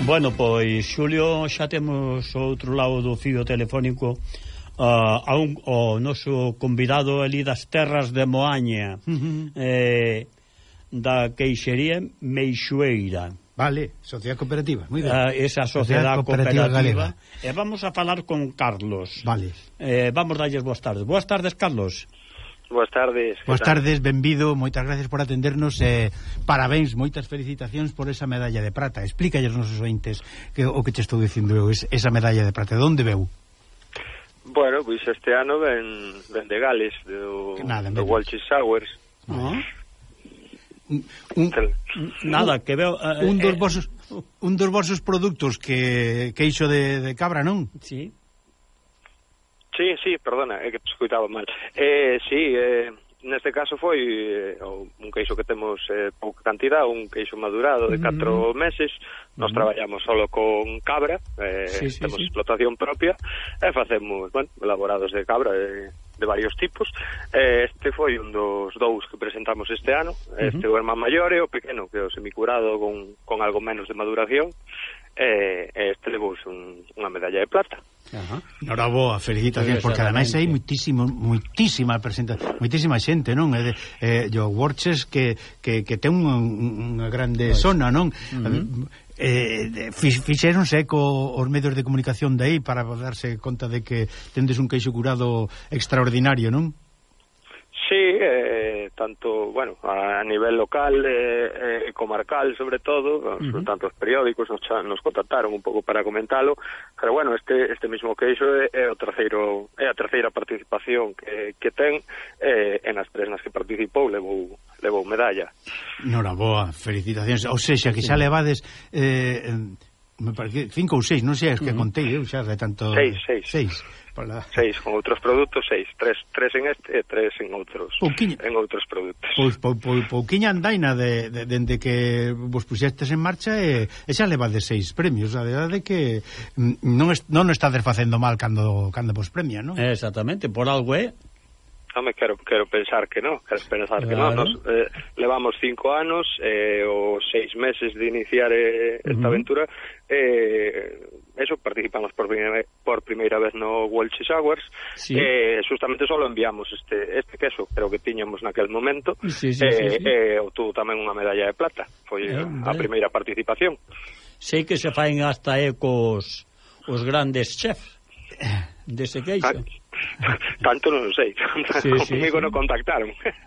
Bueno, pois, Xulio, xa temos outro lado do fío telefónico o noso convidado ali das terras de Moaña, da queixería Meixueira. Vale, Sociedade Cooperativa, moi ben. Esa Sociedade Cooperativa Galega. E vamos a falar con Carlos. Vale. Vamos darlles boas tardes. Boas tardes, Carlos. Boas tardes. Boas tardes, benvido, moitas gracias por atendernos parabéns, moitas felicitacións por esa medalla de prata. Explícalles nos ointes o que te estou dicindo eu, esa medalla de prata, de onde veu? Bueno, pois este ano ven de Gales, do Walsh Towers. Nada, que veo un dos vosos produtos que queixo de cabra, non? Sí. Sí, perdona, é que te escoitaba mal. Neste caso foi un queixo que temos pouca cantidad, un queixo madurado de 4 meses. Nos traballamos solo con cabra, temos explotación propia e facemos, elaborados de cabra de varios tipos. Este foi un dos dous que presentamos este ano. Este o irmán maior e o pequeno, que é o semicurado con algo menos de maduración. Este levouse unha medalla de plata. Noraboa, felicitacións, porque ademais hai moitísima xente, non? O Worches que ten unha grande zona, non? Fixéronse eco os medios de comunicación de aí para darse conta de que tendes un queixo curado extraordinario, non? Sí, tanto, a nivel local e comarcal, sobre todo, tanto os periódicos nos contactaron un pouco para comentalo, pero este mismo queixo é a terceira participación que ten, e nas tres nas que participou levou medalla. Noraboa, felicitacións. Ou seja, que xa levades me parece 5 ou 6, non sei, que contei eu xa de tanto... 6 con outros produtos, 6, 3 en este e 3 en outros produtos. Pois pouquiña andaina dende que vos puxestes en marcha e xa levades 6 premios. A verdade é que non estades facendo mal cando vos premia, non? Exactamente, por algo é. Quero pensar que non. Nos levamos 5 anos os 6 meses de iniciar esta aventura. Eso, participamos por primeira vez no Walsh Towers. Justamente só enviamos este queso, creo que tiñamos naquel momento. Obtuvo tamén unha medalla de plata. Foi a primeira participación. Sei que se faen hasta ecos os grandes chefs dese queixo. Tanto non sei. Comigo non contactaron.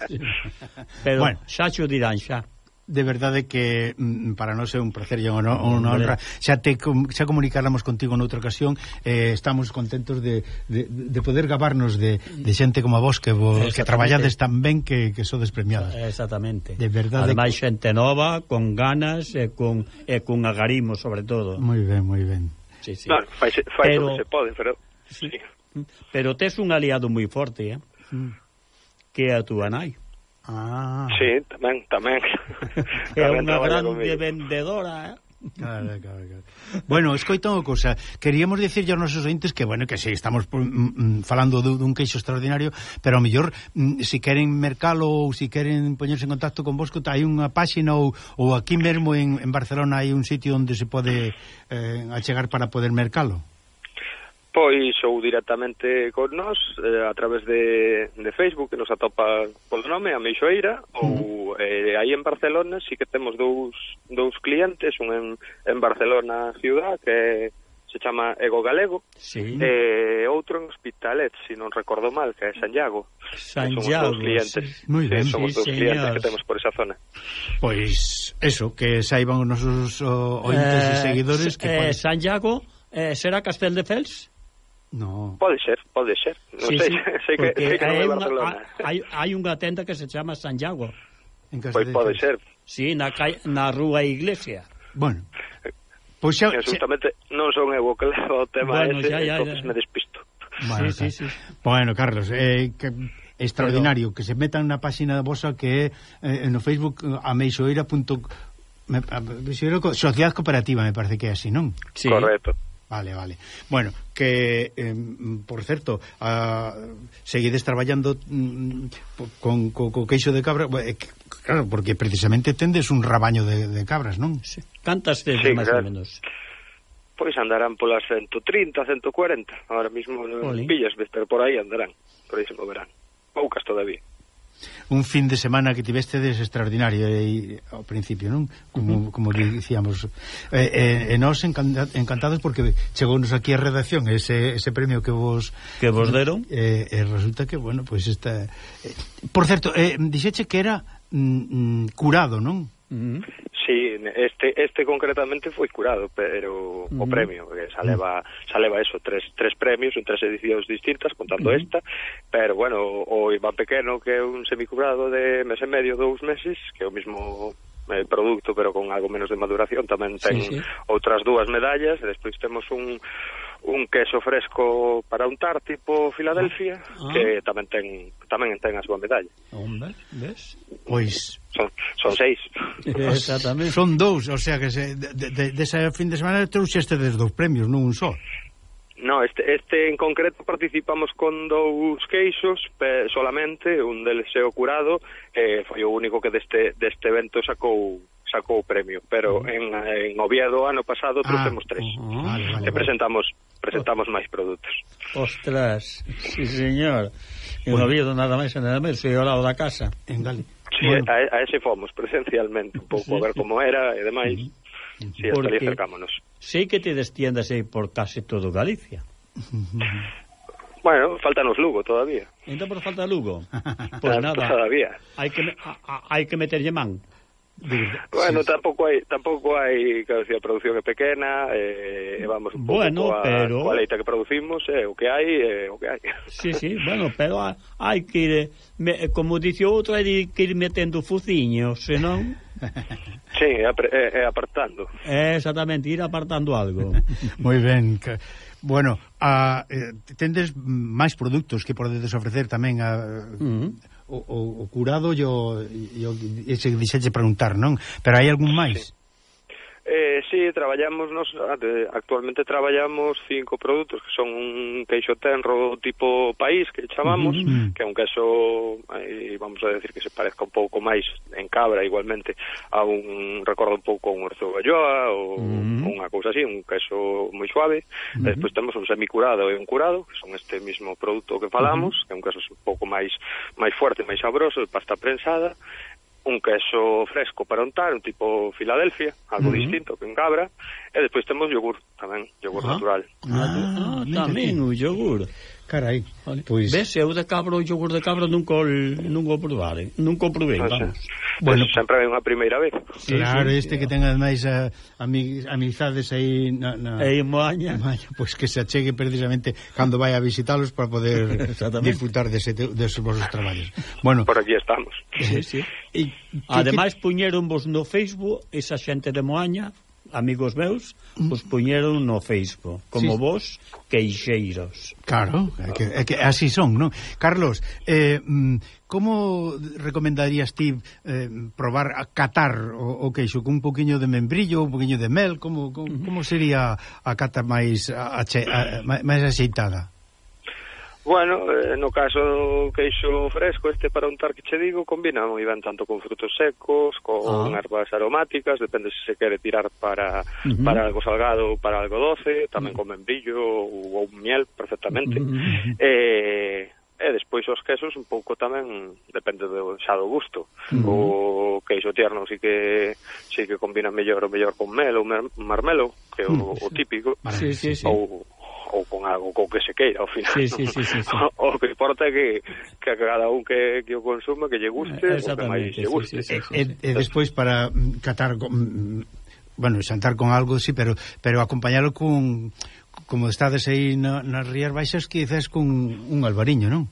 Pero xa xo dirán xa. De verdade que para nós é un placer e unha honra. Xa comunicáramos contigo noutra ocasión. Estamos contentos de poder gabarnos de xente como a vos que traballades tan ben que sodes premiadas. Exactamente. De verdade. Ademais xente nova, con ganas e con agarimo, sobre todo. Moi ben. Fai o que se pode, pero... Sí. Pero tes un aliado moi forte, que é a túa nai. Sí, tamén. É unha grande vendedora, Claro. Bueno, escoita unha cousa. Queríamos dicirlle aos nosos ointes que, que sí, estamos falando dun queixo extraordinario, pero ao mellor, se queren mercalo ou se queren poñerse en contacto con vos, hai unha páxina ou aquí mesmo en Barcelona hai un sitio onde se pode achegar para poder mercalo. Pois ou directamente con nós a través de Facebook, que nos atopa polo nome, a Meixueira, ou aí en Barcelona sí que temos dous clientes, un en Barcelona ciudad, que se chama Ego Galego, e outro en Hospitalet, se non recordo mal, que é Santiago. Somos dous clientes. Moi ben. Somos dous clientes que temos por esa zona. Pois eso, que saiban os nosos ointes e seguidores que Santiago será Casteldefels? No. Pode ser. Non sei que non é Barcelona. Hai unha tenda que se chama Santiago. Pois pode ser. Sí, na rúa Iglesia. Bueno, pois xa... Justamente non son eu o que levo o tema ese, entonces me despisto. Sí. Bueno, Carlos, extraordinario, que se metan na páxina vosa que é no Facebook ameixoeira.com, Sociedade Cooperativa, me parece que é así, non? Sí. Correcto. Vale. Bueno, que, por certo, seguides traballando con queixo de cabra, Claro, porque precisamente tendes un rabaño de cabras, non? Sí. Cantas tedes máis ou menos? Pois andarán polas 130, 140. Ahora mismo non pillas, pero por aí andarán. Por aí se moverán. Poucas todavía. Un fin de semana que tivestedes extraordinario ao principio, non? Como dicíamos. E nós encantados porque chegounos aquí a redacción ese premio que vos deron. E resulta que, bueno, pois esta... Por certo, dixeche que era curado, non? Sí, este concretamente foi curado, pero o premio xa leva eso, tres premios en 3 edicións distintas, contando esta, pero bueno, o Iván Pequeno, que é un semicurado de mes e medio, 2 meses, que é o mismo produto, pero con algo menos de maduración, tamén ten outras 2 medallas, e despois temos un queso fresco para untar tipo Filadelfia, que tamén ten a súa medalla. Ves? Pois son 6. Exactamente. Son 2, o sea que dese fin de semana trouxeste 2 premios, non un só. No, este en concreto participamos con 2 queixos solamente, un deles é o curado, foi o único que deste evento sacou o premio, pero en Oviedo ano pasado trouxemos 3. E presentamos máis produtos. Ostras, sí señor. En Oviedo nada máis e nada menos, ao lado da casa. En Gali. Sí, a ese fomos presencialmente, un pouco a ver como era e demais. Sí, hasta ali acercámonos. Sei que te destiendas aí por case todo Galicia. Bueno, faltanos Lugo todavía. Entón por falta Lugo. Pois nada, todavía. Hai que meterlle man. Bueno, tampouco hai, claro, si a producción é pequena, vamos un pouco coa leita que producimos, o que hai, o que hai. Sí, bueno, pero hai que ir, como dice outro, hai que ir metendo fuciños, senón... Sí, apartando. Exactamente, ir apartando algo. Moi ben. Bueno, tendes máis produtos que podedes ofrecer tamén o curado ese que dixeche preguntar, non? Pero hai algún máis? Sí, traballamos actualmente traballamos 5 produtos que son un queixo tenro tipo país que chamamos, que é un queixo vamos a decir que se parezca un pouco máis en cabra igualmente a recorda un pouco un orzo galloa ou unha cousa así, un queixo moi suave. Despois temos un semicurado e un curado, que son este mismo produto que falamos, que é un queixo un pouco máis fuerte, máis sabroso, de pasta prensada. Un queso fresco para untar, un tipo Filadelfia, algo distinto que en cabra, e despois temos yogur tamén, yogur natural. Tamén o yogur. Carai, pois... Ves, eu de cabra, o yogur de cabra nunca o provei, vamos. Bueno, sempre é unha primeira vez. Claro, que ten ademais amizades aí en Moaña, pois que se achegue precisamente cando vai a visitalos para poder disfrutar deses vosos traballos. Bueno, por aquí estamos. Sí. Ademais puñeron vos no Facebook esa xente de Moaña, amigos meus, vos puñeron no Facebook como vos queixeiros. Claro, é que así son, non? Carlos, como recomendarías ti probar a catar o queixo con un poquinho de membrillo, un poquinho de mel? Como sería a cata máis axeitada? Bueno, no caso do queixo fresco, para untar que che digo, combina moi ben tanto con frutos secos, con ervas aromáticas, depende se quere tirar para algo salgado ou para algo doce, tamén con membrillo ou miel, perfectamente. E despois os quesos un pouco tamén depende do gusto. O queixo tierno sí que combina mellor con mel ou marmelo, que é o típico. Sí. Ou con algo co que se queira ao final. Sí. O que importa é que a cada un que o consuma que lle guste, o que máis lle guste. E despois para catar bueno, xantar con algo, sí, pero acompañalo con, como estades aí nas Rías Baixas, quizás con un albariño, non?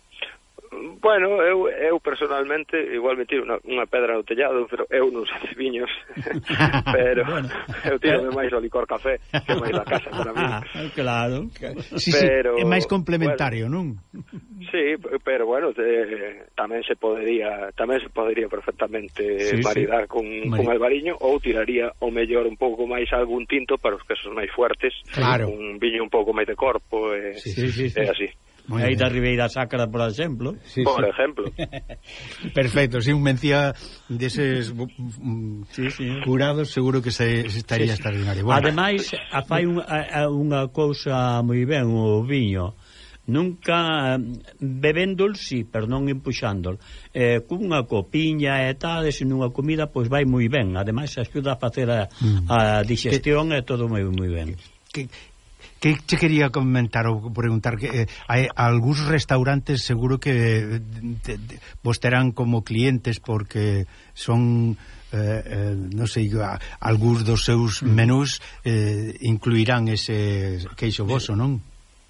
Bueno, eu personalmente igual me tiro unha pedra no tellado, pero eu non sei viños. Pero bueno, eu tiro máis o licor café, que máis da casa para mí. Claro. Sí, pero, é máis complementario, bueno, non? Sí, pero bueno, tamén se podería perfectamente maridar con albariño, ou tiraría o mellor un pouco máis algún tinto para os quesos máis fuertes, un viño un pouco máis de corpo, e así. aí da Ribeira Sacra, por exemplo. Sí, por ejemplo. Perfecto, si un mencía deses curados, seguro que se estaría extraordinario. Bueno. Ademais, fai unha cousa moi ben o viño. Nunca bebéndol, sí, pero non empuxándol. Cunha copiña e tal, e sin unha comida, pois vai moi ben. Ademais, axuda a facer a digestión e todo moi ben. Que te quería comentar ou preguntar que hai algúns restaurantes seguro que vos terán como clientes porque son non sei, algúns dos seus menús incluirán ese queixo voso, non?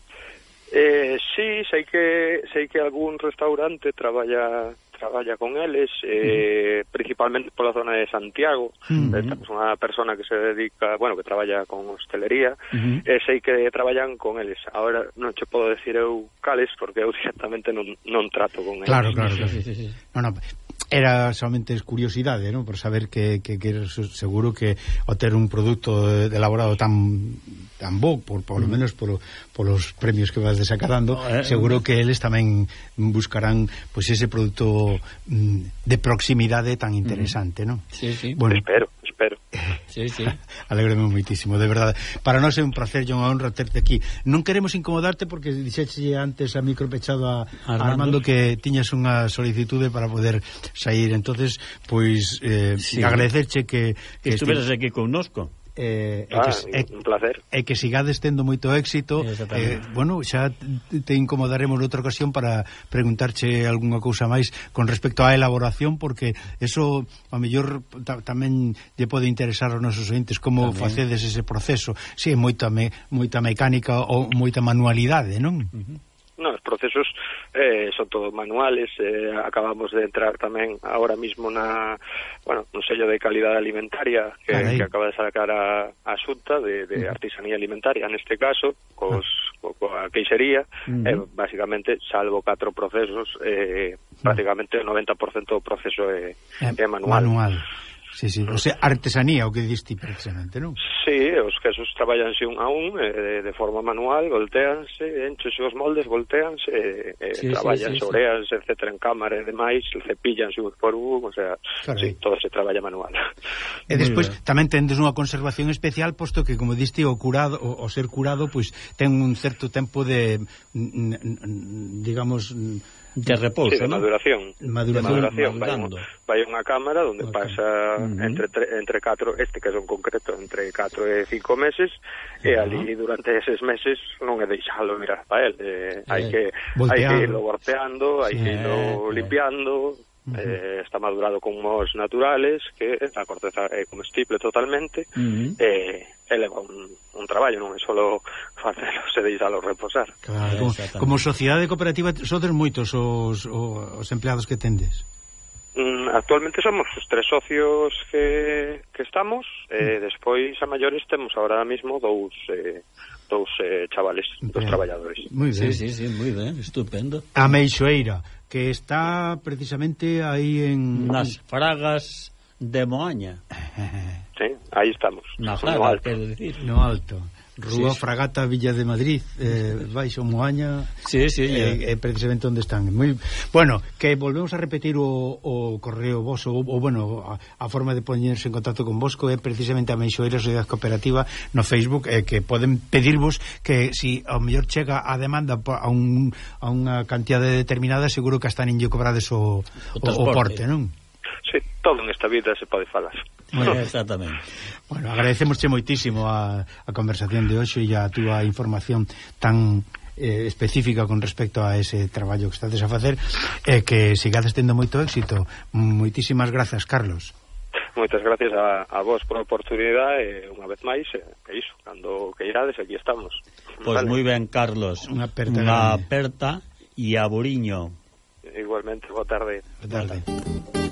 Sí, sei que algún restaurante traballa con eles, principalmente pola zona de Santiago. Temos unha persona que se dedica, bueno, que traballa con hostelería, sei que traballan con eles. Ahora non che podo decir eu cales, porque eu directamente non trato con eles. Claro. Sí. No, era somente curiosidade, ¿no? Por saber que seguro que ao ter un produto elaborado tan bo, por lo menos polos premios que vas desacadando, seguro que eles tamén buscarán pois ese produto de proximidade tan interesante, ¿no? Sí. Bueno, espero. Sí. Alégrome moitísimo, de verdade. Para nós é un placer e unha honra terte aquí. Non queremos incomodarte porque dixeche antes a micro pechado a Armando que tiñas unha solicitude para poder sair, entonces pois agradecerche que estuveras aquí connosco. Un placer. E que sigades tendo moito éxito. Bueno, xa te incomodaremos noutra ocasión para preguntarche algunha cousa máis con respecto á elaboración, porque eso a mellor tamén lle pode interesar aos nosos ointes como facedes ese proceso. Si, moita mecánica ou moita manualidade, non? No, os procesos son todos manuales. Acabamos de entrar tamén ahora mismo no sello de calidade alimentaria que acaba de sacar a Xunta de artesanía alimentaria, neste caso coa queixería. Básicamente, salvo 4 procesos, prácticamente o 90% do proceso é manual. Sí, o sea, artesanía, o que diste precisamente, non? Sí, os quesos traballanse un a un, de forma manual, volteanse, enchese os moldes, volteanse, traballanse, oreanse, etcétera, en cámara e demais, cepillanse un por un, o sea, sí, todo se traballa manual. E despois tamén tendes unha conservación especial, posto que, como diste, o ser curado, pois ten un certo tempo de, digamos, de repouso, sí, de maduración. Vai unha cámara onde pasa entre 4, que son concreto, entre 4 e 5 meses, e ali durante eses meses non é deixalo mirar para el, hai que irlo golpeando, hai que irlo limpiando. Está madurado con mohos naturales, que a corteza é comestible totalmente, e leva un traballo, non é só facelo se deixalo reposar. Claro, como sociedade cooperativa sodes moitos os empleados que tendes? Actualmente somos os 3 socios que estamos, despois a maiores temos ahora mesmo dous chavales, dos traballadores. Moi ben. Sí, moi ben, estupendo. A Meixoeira, que está precisamente aí nas Fragas de Moaña. Sí, aí estamos. Na Fraga, quero dicir. No alto. Rúa Fragata, Villa de Madrid, baixo Moaña. Sí. Precisamente onde están. Moi bueno, que volvemos a repetir o correo voso, ou bueno, a forma de poñerse en contacto con vos, é precisamente a Meixoeira Sociedade Cooperativa no Facebook, que poden pedirvos que si ao mellor chega a demanda a unha cantidade determinada, seguro que hasta nin lle cobrades o porte, non? Sí, todo nesta vida se pode falar. Exactamente. Bueno, agradecemosche moitísimo a conversación de hoxe e a túa información tan específica con respecto a ese traballo que estades a facer, e que sigades tendo moito éxito. Moitísimas grazas, Carlos. Moitas gracias a vos por a oportunidade, e unha vez máis, iso, cando que irades, aquí estamos. Pois moi ben, Carlos. Unha aperta e a Buriño. Igualmente, boa tarde. Boa tarde.